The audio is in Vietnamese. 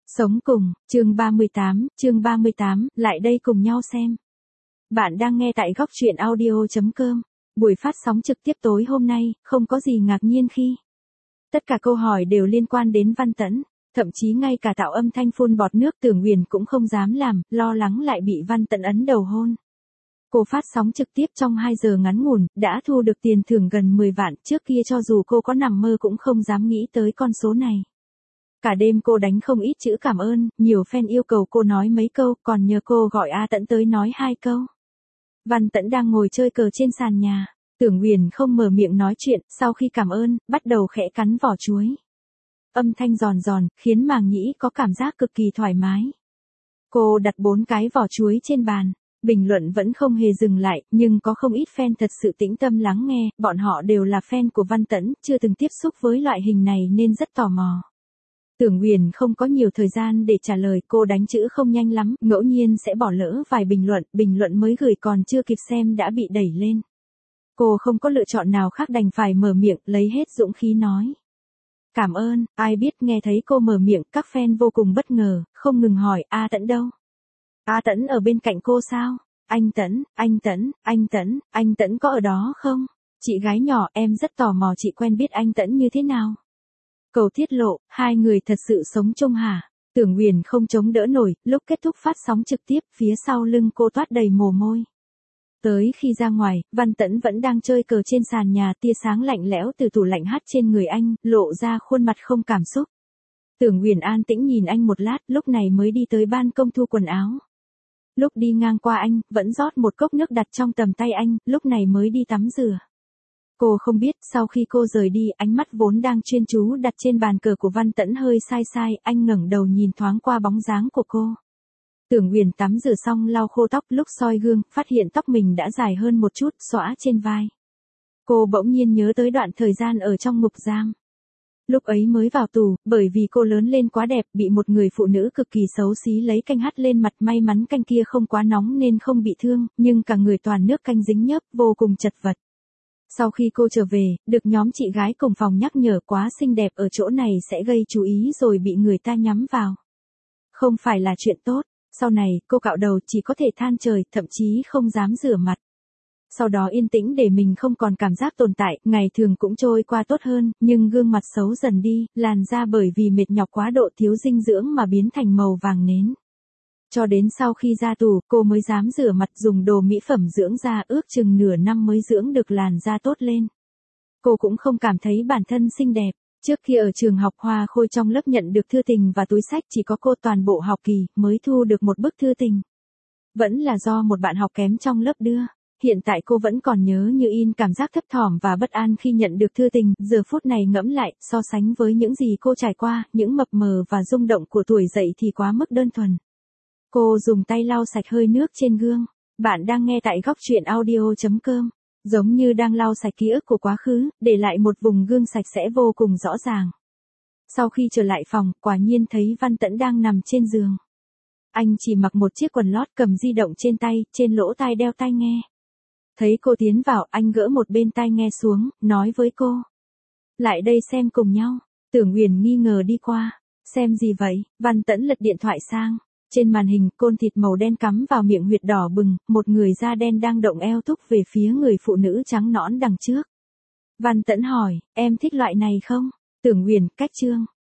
Sống cùng, chương 38, lại đây cùng nhau xem. Bạn đang nghe tại góc truyện audio.com. Buổi phát sóng trực tiếp tối hôm nay, không có gì ngạc nhiên khi tất cả câu hỏi đều liên quan đến Văn Tẫn, thậm chí ngay cả tạo âm thanh phun bọt nước Tưởng Huyền cũng không dám làm, lo lắng lại bị Văn Tẫn ấn đầu hôn. Cô phát sóng trực tiếp trong 2 giờ ngắn ngủn, đã thu được tiền thưởng gần 10 vạn, trước kia cho dù cô có nằm mơ cũng không dám nghĩ tới con số này. Cả đêm cô đánh không ít chữ cảm ơn, nhiều fan yêu cầu cô nói mấy câu, còn nhờ cô gọi A Tẫn tới nói 2 câu. Văn Tẫn đang ngồi chơi cờ trên sàn nhà, Tưởng Huyền không mở miệng nói chuyện, sau khi cảm ơn, bắt đầu khẽ cắn vỏ chuối. Âm thanh giòn giòn, khiến màng nhĩ có cảm giác cực kỳ thoải mái. Cô đặt 4 cái vỏ chuối trên bàn. Bình luận vẫn không hề dừng lại, nhưng có không ít fan thật sự tĩnh tâm lắng nghe, bọn họ đều là fan của Văn Tẫn, chưa từng tiếp xúc với loại hình này nên rất tò mò. Tưởng Huyền không có nhiều thời gian để trả lời, cô đánh chữ không nhanh lắm, ngẫu nhiên sẽ bỏ lỡ vài bình luận mới gửi còn chưa kịp xem đã bị đẩy lên. Cô không có lựa chọn nào khác đành phải mở miệng, lấy hết dũng khí nói. Cảm ơn, ai biết nghe thấy cô mở miệng, các fan vô cùng bất ngờ, không ngừng hỏi, A Tẫn đâu? A Tẫn ở bên cạnh cô sao? Anh Tẫn có ở đó không? Chị gái nhỏ, em rất tò mò chị quen biết anh Tẫn như thế nào? Cầu tiết lộ, 2 người thật sự sống chung hả? Tưởng Huyền không chống đỡ nổi, lúc kết thúc phát sóng trực tiếp, phía sau lưng cô toát đầy mồ hôi. Tới khi ra ngoài, Văn Tẫn vẫn đang chơi cờ trên sàn nhà, tia sáng lạnh lẽo từ tủ lạnh hắt trên người anh, lộ ra khuôn mặt không cảm xúc. Tưởng Huyền an tĩnh nhìn anh một lát, lúc này mới đi tới ban công thu quần áo. Lúc đi ngang qua anh, vẫn rót một cốc nước đặt trong tầm tay anh, lúc này mới đi tắm rửa. Cô không biết, sau khi cô rời đi, ánh mắt vốn đang chuyên chú đặt trên bàn cờ của Văn Tẫn hơi sai, anh ngẩng đầu nhìn thoáng qua bóng dáng của cô. Tưởng Huyền tắm rửa xong lau khô tóc, lúc soi gương, phát hiện tóc mình đã dài hơn một chút, xõa trên vai. Cô bỗng nhiên nhớ tới đoạn thời gian ở trong ngục giam. Lúc ấy mới vào tù, bởi vì cô lớn lên quá đẹp, bị một người phụ nữ cực kỳ xấu xí lấy canh hắt lên mặt, may mắn canh kia không quá nóng nên không bị thương, nhưng cả người toàn nước canh dính nhớp, vô cùng chật vật. Sau khi cô trở về, được nhóm chị gái cùng phòng nhắc nhở quá xinh đẹp ở chỗ này sẽ gây chú ý rồi bị người ta nhắm vào. Không phải là chuyện tốt, sau này, cô cạo đầu chỉ có thể than trời, thậm chí không dám rửa mặt. Sau đó yên tĩnh để mình không còn cảm giác tồn tại, ngày thường cũng trôi qua tốt hơn, nhưng gương mặt xấu dần đi, làn da bởi vì mệt nhọc quá độ thiếu dinh dưỡng mà biến thành màu vàng nến. Cho đến sau khi ra tù, cô mới dám rửa mặt dùng đồ mỹ phẩm dưỡng da, ước chừng nửa năm mới dưỡng được làn da tốt lên. Cô cũng không cảm thấy bản thân xinh đẹp. Trước khi ở trường học Hoa Khôi trong lớp nhận được thư tình và túi xách chỉ có cô toàn bộ học kỳ mới thu được một bức thư tình. Vẫn là do một bạn học kém trong lớp đưa. Hiện tại cô vẫn còn nhớ như in cảm giác thấp thỏm và bất an khi nhận được thư tình, giờ phút này ngẫm lại, so sánh với những gì cô trải qua, những mập mờ và rung động của tuổi dậy thì quá mức đơn thuần. Cô dùng tay lau sạch hơi nước trên gương. Bạn đang nghe tại góc truyện audio.com. Giống như đang lau sạch ký ức của quá khứ, để lại một vùng gương sạch sẽ vô cùng rõ ràng. Sau khi trở lại phòng, quả nhiên thấy Văn Tẫn đang nằm trên giường. Anh chỉ mặc một chiếc quần lót, cầm di động trên tay, trên lỗ tai đeo tai nghe. Thấy cô tiến vào, anh gỡ một bên tai nghe xuống, nói với cô. Lại đây xem cùng nhau. Tưởng Huyền nghi ngờ đi qua. Xem gì vậy? Văn Tẫn lật điện thoại sang. Trên màn hình, côn thịt màu đen cắm vào miệng huyệt đỏ bừng, một người da đen đang động eo thúc về phía người phụ nữ trắng nõn đằng trước. Văn Tẫn hỏi, em thích loại này không? Tưởng Huyền, cách chương.